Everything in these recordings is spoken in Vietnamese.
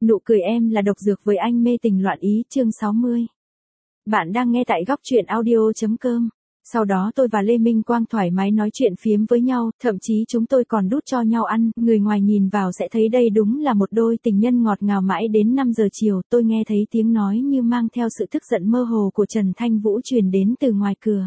Nụ cười em là độc dược với anh mê tình loạn ý chương 60. Bạn đang nghe tại góc truyện audio.com. Sau đó tôi và Lê Minh Quang thoải mái nói chuyện phiếm với nhau, thậm chí chúng tôi còn đút cho nhau ăn, người ngoài nhìn vào sẽ thấy đây đúng là một đôi tình nhân ngọt ngào mãi đến 5 giờ chiều, tôi nghe thấy tiếng nói như mang theo sự tức giận mơ hồ của Trần Thanh Vũ truyền đến từ ngoài cửa.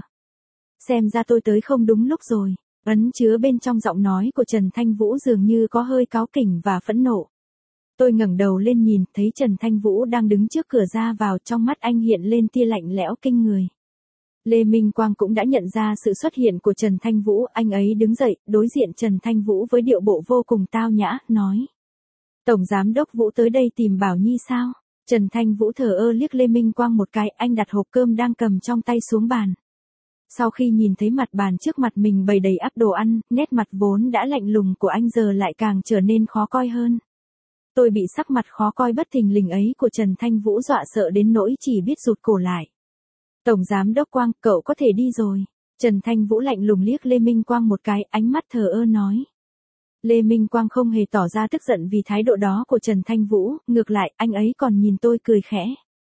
Xem ra tôi tới không đúng lúc rồi, ẩn chứa bên trong giọng nói của Trần Thanh Vũ dường như có hơi cáu kỉnh và phẫn nộ. Tôi ngẩng đầu lên nhìn, thấy Trần Thanh Vũ đang đứng trước cửa ra vào, trong mắt anh hiện lên tia lạnh lẽo kinh người. Lê Minh Quang cũng đã nhận ra sự xuất hiện của Trần Thanh Vũ, anh ấy đứng dậy, đối diện Trần Thanh Vũ với điệu bộ vô cùng tao nhã, nói. Tổng Giám đốc Vũ tới đây tìm Bảo Nhi sao? Trần Thanh Vũ thờ ơ liếc Lê Minh Quang một cái, anh đặt hộp cơm đang cầm trong tay xuống bàn. Sau khi nhìn thấy mặt bàn trước mặt mình bày đầy ắp đồ ăn, nét mặt vốn đã lạnh lùng của anh giờ lại càng trở nên khó coi hơn. Tôi bị sắc mặt khó coi bất thình lình ấy của Trần Thanh Vũ dọa sợ đến nỗi chỉ biết rụt cổ lại. Tổng Giám đốc Quang, cậu có thể đi rồi. Trần Thanh Vũ lạnh lùng liếc Lê Minh Quang một cái, ánh mắt thờ ơ nói. Lê Minh Quang không hề tỏ ra tức giận vì thái độ đó của Trần Thanh Vũ, ngược lại, anh ấy còn nhìn tôi cười khẽ.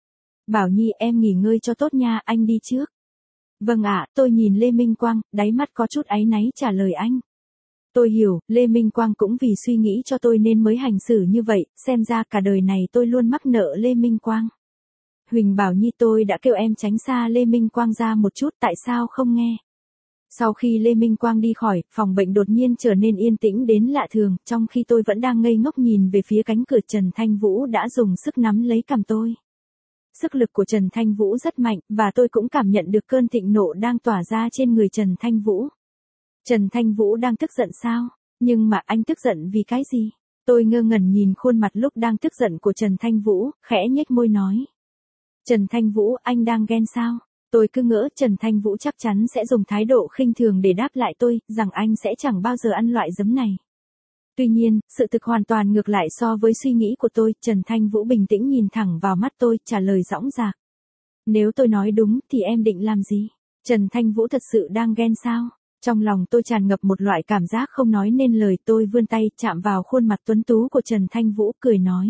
Bảo Nhi em nghỉ ngơi cho tốt nha, anh đi trước. Vâng ạ, tôi nhìn Lê Minh Quang, đáy mắt có chút áy náy trả lời anh. Tôi hiểu, Lê Minh Quang cũng vì suy nghĩ cho tôi nên mới hành xử như vậy, xem ra cả đời này tôi luôn mắc nợ Lê Minh Quang. Huỳnh Bảo Nhi, tôi đã kêu em tránh xa Lê Minh Quang ra một chút, tại sao không nghe? Sau khi Lê Minh Quang đi khỏi, phòng bệnh đột nhiên trở nên yên tĩnh đến lạ thường, trong khi tôi vẫn đang ngây ngốc nhìn về phía cánh cửa, Trần Thanh Vũ đã dùng sức nắm lấy cằm tôi. Sức lực của Trần Thanh Vũ rất mạnh, và tôi cũng cảm nhận được cơn thịnh nộ đang tỏa ra trên người Trần Thanh Vũ. Trần Thanh Vũ đang tức giận sao? Nhưng mà anh tức giận vì cái gì? Tôi ngơ ngẩn nhìn khuôn mặt lúc đang tức giận của Trần Thanh Vũ, khẽ nhếch môi nói. Trần Thanh Vũ, anh đang ghen sao? Tôi cứ ngỡ Trần Thanh Vũ chắc chắn sẽ dùng thái độ khinh thường để đáp lại tôi, rằng anh sẽ chẳng bao giờ ăn loại giấm này. Tuy nhiên, sự thực hoàn toàn ngược lại so với suy nghĩ của tôi, Trần Thanh Vũ bình tĩnh nhìn thẳng vào mắt tôi, trả lời dõng dạc. Nếu tôi nói đúng thì em định làm gì? Trần Thanh Vũ thật sự đang ghen sao? Trong lòng tôi tràn ngập một loại cảm giác không nói nên lời, tôi vươn tay chạm vào khuôn mặt tuấn tú của Trần Thanh Vũ, cười nói.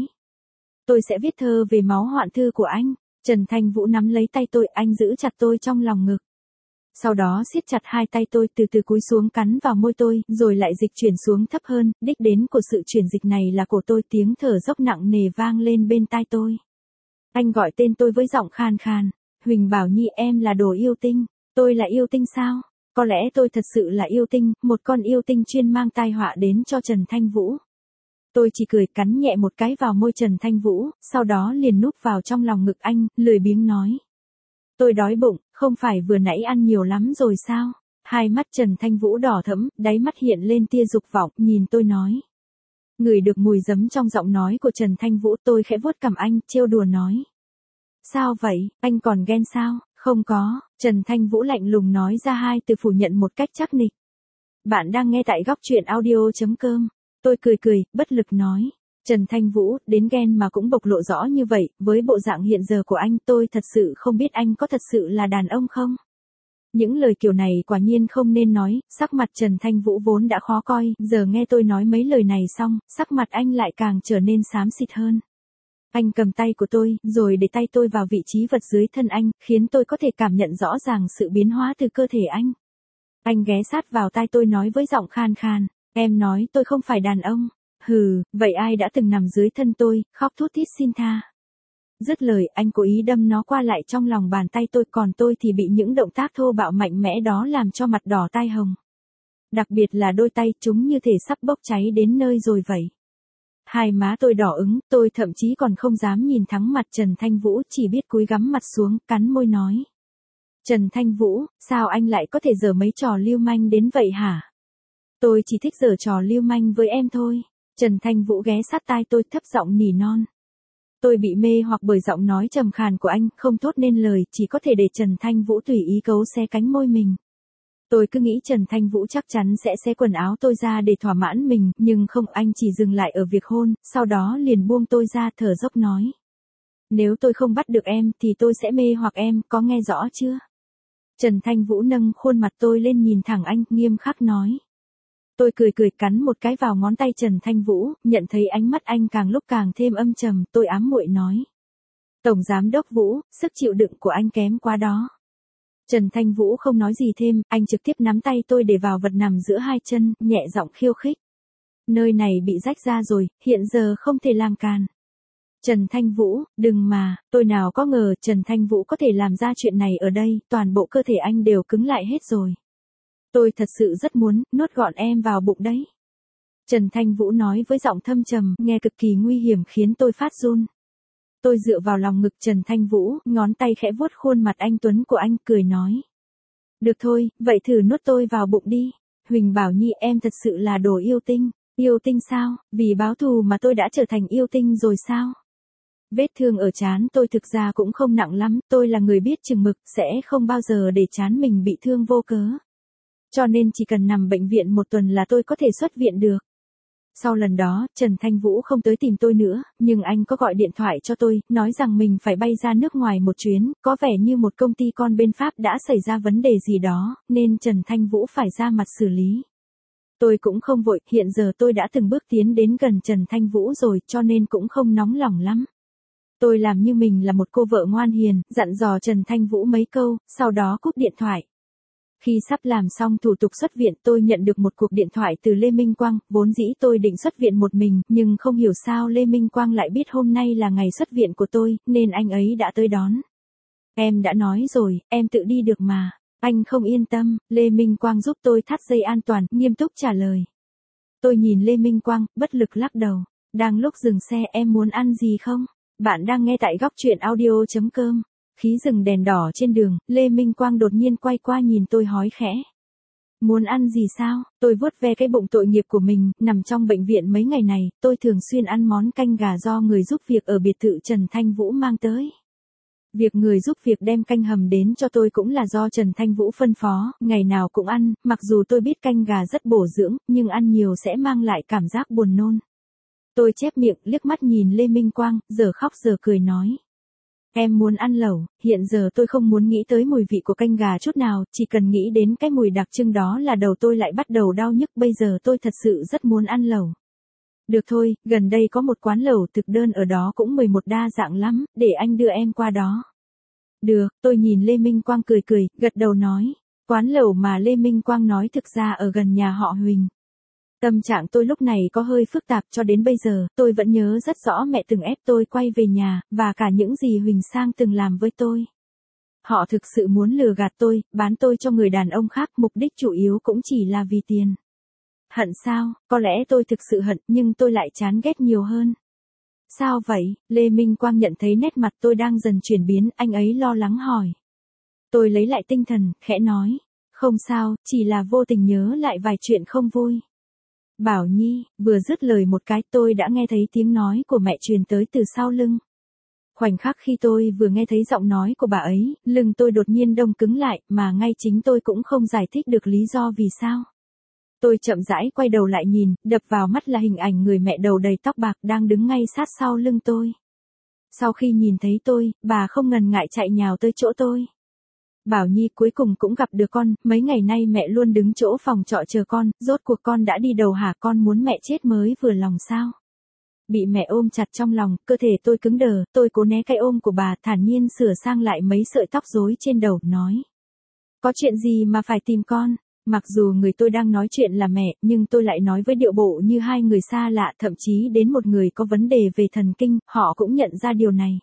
Tôi sẽ viết thơ về máu hoạn thư của anh. Trần Thanh Vũ nắm lấy tay tôi, anh giữ chặt tôi trong lòng ngực. Sau đó siết chặt hai tay tôi, từ từ cúi xuống cắn vào môi tôi, rồi lại dịch chuyển xuống thấp hơn, đích đến của sự chuyển dịch này là cổ tôi, tiếng thở dốc nặng nề vang lên bên tai tôi. Anh gọi tên tôi với giọng khan khan, Huỳnh Bảo Nhi, em là đồ yêu tinh. Tôi là yêu tinh sao? Có lẽ tôi thật sự là yêu tinh, một con yêu tinh chuyên mang tai họa đến cho Trần Thanh Vũ. Tôi chỉ cười cắn nhẹ một cái vào môi Trần Thanh Vũ, sau đó liền núp vào trong lòng ngực anh, lười biếng nói. Tôi đói bụng, không phải vừa nãy ăn nhiều lắm rồi sao? Hai mắt Trần Thanh Vũ đỏ thẫm, đáy mắt hiện lên tia dục vọng, nhìn tôi nói. Ngửi được mùi giấm trong giọng nói của Trần Thanh Vũ, tôi khẽ vuốt cằm anh, trêu đùa nói. Sao vậy, anh còn ghen sao? Không có, Trần Thanh Vũ lạnh lùng nói ra hai từ phủ nhận một cách chắc nịch. Bạn đang nghe tại góc truyện audio.com. Tôi cười, bất lực nói. Trần Thanh Vũ, đến ghen mà cũng bộc lộ rõ như vậy, với bộ dạng hiện giờ của anh, tôi thật sự không biết anh có thật sự là đàn ông không? Những lời kiểu này quả nhiên không nên nói, sắc mặt Trần Thanh Vũ vốn đã khó coi, giờ nghe tôi nói mấy lời này xong, sắc mặt anh lại càng trở nên xám xịt hơn. Anh cầm tay của tôi, rồi để tay tôi vào vị trí vật dưới thân anh, khiến tôi có thể cảm nhận rõ ràng sự biến hóa từ cơ thể anh. Anh ghé sát vào tai tôi nói với giọng khan khan. Em nói tôi không phải đàn ông. Hừ, vậy ai đã từng nằm dưới thân tôi, khóc thút thít xin tha. Dứt lời, anh cố ý đâm nó qua lại trong lòng bàn tay tôi, còn tôi thì bị những động tác thô bạo mạnh mẽ đó làm cho mặt đỏ tai hồng. Đặc biệt là đôi tay, chúng như thể sắp bốc cháy đến nơi rồi vậy. Hai má tôi đỏ ửng, tôi thậm chí còn không dám nhìn thẳng mặt Trần Thanh Vũ, chỉ biết cúi gắm mặt xuống, cắn môi nói. Trần Thanh Vũ, sao anh lại có thể giở mấy trò lưu manh đến vậy hả? Tôi chỉ thích giở trò lưu manh với em thôi. Trần Thanh Vũ ghé sát tai tôi, thấp giọng nỉ non. Tôi bị mê hoặc bởi giọng nói trầm khàn của anh, không thốt nên lời, chỉ có thể để Trần Thanh Vũ tùy ý cấu xé cánh môi mình. Tôi cứ nghĩ Trần Thanh Vũ chắc chắn sẽ xé quần áo tôi ra để thỏa mãn mình, nhưng không, anh chỉ dừng lại ở việc hôn, sau đó liền buông tôi ra, thở dốc nói. Nếu tôi không bắt được em thì tôi sẽ mê hoặc em, có nghe rõ chưa? Trần Thanh Vũ nâng khuôn mặt tôi lên nhìn thẳng anh, nghiêm khắc nói. Tôi cười cười cắn một cái vào ngón tay Trần Thanh Vũ, nhận thấy ánh mắt anh càng lúc càng thêm âm trầm, tôi ám muội nói. Tổng Giám đốc Vũ, sức chịu đựng của anh kém quá đó. Trần Thanh Vũ không nói gì thêm, anh trực tiếp nắm tay tôi để vào vật nằm giữa hai chân, nhẹ giọng khiêu khích. Nơi này bị rách ra rồi, hiện giờ không thể làm càn. Trần Thanh Vũ, đừng mà, tôi nào có ngờ Trần Thanh Vũ có thể làm ra chuyện này ở đây, toàn bộ cơ thể anh đều cứng lại hết rồi. Tôi thật sự rất muốn nuốt gọn em vào bụng đấy. Trần Thanh Vũ nói với giọng thâm trầm, nghe cực kỳ nguy hiểm khiến tôi phát run. Tôi dựa vào lòng ngực Trần Thanh Vũ, ngón tay khẽ vuốt khuôn mặt anh tuấn của anh, cười nói. Được thôi, vậy thử nuốt tôi vào bụng đi. Huỳnh Bảo Nhi, em thật sự là đồ yêu tinh. Yêu tinh sao? Vì báo thù mà tôi đã trở thành yêu tinh rồi sao? Vết thương ở trán tôi thực ra cũng không nặng lắm, tôi là người biết chừng mực, sẽ không bao giờ để trán mình bị thương vô cớ. Cho nên chỉ cần nằm bệnh viện một tuần là tôi có thể xuất viện được. Sau lần đó, Trần Thanh Vũ không tới tìm tôi nữa, nhưng anh có gọi điện thoại cho tôi, nói rằng mình phải bay ra nước ngoài một chuyến, có vẻ như một công ty con bên Pháp đã xảy ra vấn đề gì đó, nên Trần Thanh Vũ phải ra mặt xử lý. Tôi cũng không vội, hiện giờ tôi đã từng bước tiến đến gần Trần Thanh Vũ rồi, cho nên cũng không nóng lòng lắm. Tôi làm như mình là một cô vợ ngoan hiền, dặn dò Trần Thanh Vũ mấy câu, sau đó cúp điện thoại. Khi sắp làm xong thủ tục xuất viện, tôi nhận được một cuộc điện thoại từ Lê Minh Quang, vốn dĩ tôi định xuất viện một mình, nhưng không hiểu sao Lê Minh Quang lại biết hôm nay là ngày xuất viện của tôi, nên anh ấy đã tới đón. Em đã nói rồi, em tự đi được mà. Anh không yên tâm, Lê Minh Quang giúp tôi thắt dây an toàn, nghiêm túc trả lời. Tôi nhìn Lê Minh Quang, bất lực lắc đầu. Đang lúc dừng xe, em muốn ăn gì không? Bạn đang nghe tại góc truyện audio.com. Khí dừng đèn đỏ trên đường, Lê Minh Quang đột nhiên quay qua nhìn tôi hỏi khẽ. Muốn ăn gì sao? Tôi vuốt ve cái bụng tội nghiệp của mình, nằm trong bệnh viện mấy ngày này, tôi thường xuyên ăn món canh gà do người giúp việc ở biệt thự Trần Thanh Vũ mang tới. Việc người giúp việc đem canh hầm đến cho tôi cũng là do Trần Thanh Vũ phân phó, ngày nào cũng ăn, mặc dù tôi biết canh gà rất bổ dưỡng, nhưng ăn nhiều sẽ mang lại cảm giác buồn nôn. Tôi chép miệng, liếc mắt nhìn Lê Minh Quang, giờ khóc giờ cười nói. Em muốn ăn lẩu, hiện giờ tôi không muốn nghĩ tới mùi vị của canh gà chút nào, chỉ cần nghĩ đến cái mùi đặc trưng đó là đầu tôi lại bắt đầu đau nhức, bây giờ tôi thật sự rất muốn ăn lẩu. Được thôi, gần đây có một quán lẩu thực đơn ở đó cũng 11 đa dạng lắm, để anh đưa em qua đó. Được, tôi nhìn Lê Minh Quang cười cười, gật đầu nói. Quán lẩu mà Lê Minh Quang nói thực ra ở gần nhà họ Huỳnh. Tâm trạng tôi lúc này có hơi phức tạp, cho đến bây giờ, tôi vẫn nhớ rất rõ mẹ từng ép tôi quay về nhà, và cả những gì Huỳnh Sang từng làm với tôi. Họ thực sự muốn lừa gạt tôi, bán tôi cho người đàn ông khác, mục đích chủ yếu cũng chỉ là vì tiền. Hận sao? Có lẽ tôi thực sự hận, nhưng tôi lại chán ghét nhiều hơn. Sao vậy? Lê Minh Quang nhận thấy nét mặt tôi đang dần chuyển biến, anh ấy lo lắng hỏi. Tôi lấy lại tinh thần, khẽ nói. Không sao, chỉ là vô tình nhớ lại vài chuyện không vui. Bảo Nhi, vừa dứt lời một cái tôi đã nghe thấy tiếng nói của mẹ truyền tới từ sau lưng. Khoảnh khắc khi tôi vừa nghe thấy giọng nói của bà ấy, lưng tôi đột nhiên đông cứng lại, mà ngay chính tôi cũng không giải thích được lý do vì sao. Tôi chậm rãi quay đầu lại nhìn, đập vào mắt là hình ảnh người mẹ đầu đầy tóc bạc đang đứng ngay sát sau lưng tôi. Sau khi nhìn thấy tôi, bà không ngần ngại chạy nhào tới chỗ tôi. Bảo Nhi, cuối cùng cũng gặp được con, mấy ngày nay mẹ luôn đứng chỗ phòng trọ chờ con, rốt cuộc con đã đi đâu hả, con muốn mẹ chết mới vừa lòng sao? Bị mẹ ôm chặt trong lòng, cơ thể tôi cứng đờ, tôi cố né cái ôm của bà, thản nhiên sửa sang lại mấy sợi tóc rối trên đầu, nói. Có chuyện gì mà phải tìm con? Mặc dù người tôi đang nói chuyện là mẹ, nhưng tôi lại nói với điệu bộ như hai người xa lạ, thậm chí đến một người có vấn đề về thần kinh, họ cũng nhận ra điều này.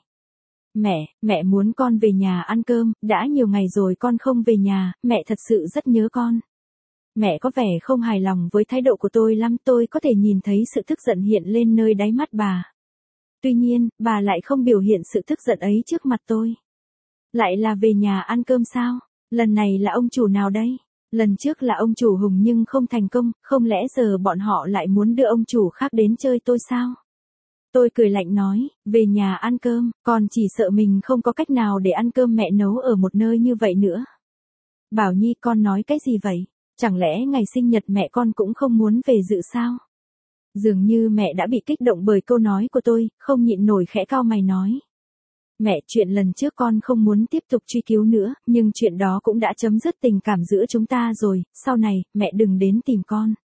Mẹ muốn con về nhà ăn cơm, đã nhiều ngày rồi con không về nhà, mẹ thật sự rất nhớ con. Mẹ có vẻ không hài lòng với thái độ của tôi lắm, tôi có thể nhìn thấy sự tức giận hiện lên nơi đáy mắt bà. Tuy nhiên, bà lại không biểu hiện sự tức giận ấy trước mặt tôi. Lại là về nhà ăn cơm sao? Lần này là ông chủ nào đây? Lần trước là ông chủ Hùng nhưng không thành công, không lẽ giờ bọn họ lại muốn đưa ông chủ khác đến chơi tôi sao? Tôi cười lạnh nói, về nhà ăn cơm, con chỉ sợ mình không có cách nào để ăn cơm mẹ nấu ở một nơi như vậy nữa. Bảo Nhi, con nói cái gì vậy? Chẳng lẽ ngày sinh nhật mẹ con cũng không muốn về dự sao? Dường như mẹ đã bị kích động bởi câu nói của tôi, không nhịn nổi khẽ cau mày nói. Mẹ, chuyện lần trước con không muốn tiếp tục truy cứu nữa, nhưng chuyện đó cũng đã chấm dứt tình cảm giữa chúng ta rồi, sau này, mẹ đừng đến tìm con.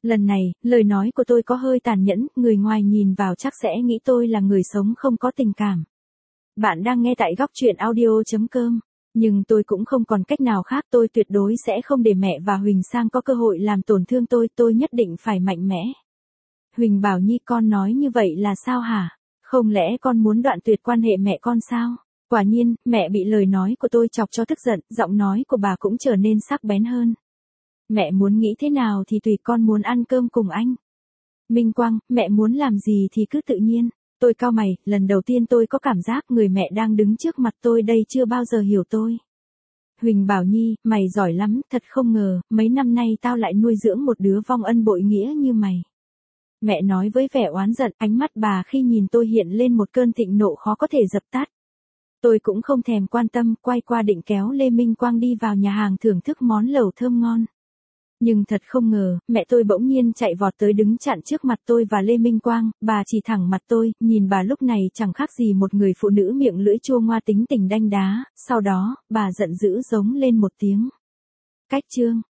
Lần này, lời nói của tôi có hơi tàn nhẫn, người ngoài nhìn vào chắc sẽ nghĩ tôi là người sống không có tình cảm. Bạn đang nghe tại góc truyện audio.com. Nhưng tôi cũng không còn cách nào khác, tôi tuyệt đối sẽ không để mẹ và Huỳnh Sang có cơ hội làm tổn thương tôi nhất định phải mạnh mẽ. Huỳnh Bảo Nhi, con nói như vậy là sao hả? Không lẽ con muốn đoạn tuyệt quan hệ mẹ con sao? Quả nhiên, mẹ bị lời nói của tôi chọc cho tức giận, giọng nói của bà cũng trở nên sắc bén hơn. Mẹ muốn nghĩ thế nào thì tùy, con muốn ăn cơm cùng anh. Minh Quang, mẹ muốn làm gì thì cứ tự nhiên. Tôi cau mày, lần đầu tiên tôi có cảm giác người mẹ đang đứng trước mặt tôi đây chưa bao giờ hiểu tôi. Huỳnh Bảo Nhi, mày giỏi lắm, thật không ngờ, mấy năm nay tao lại nuôi dưỡng một đứa vong ân bội nghĩa như mày. Mẹ nói với vẻ oán giận, ánh mắt bà khi nhìn tôi hiện lên một cơn thịnh nộ khó có thể dập tắt. Tôi cũng không thèm quan tâm, quay qua định kéo Lê Minh Quang đi vào nhà hàng thưởng thức món lẩu thơm ngon. Nhưng thật không ngờ, mẹ tôi bỗng nhiên chạy vọt tới đứng chặn trước mặt tôi và Lê Minh Quang, bà chỉ thẳng mặt tôi, nhìn bà lúc này chẳng khác gì một người phụ nữ miệng lưỡi chua ngoa tính tình đanh đá, sau đó, bà giận dữ giống lên một tiếng. Cách chương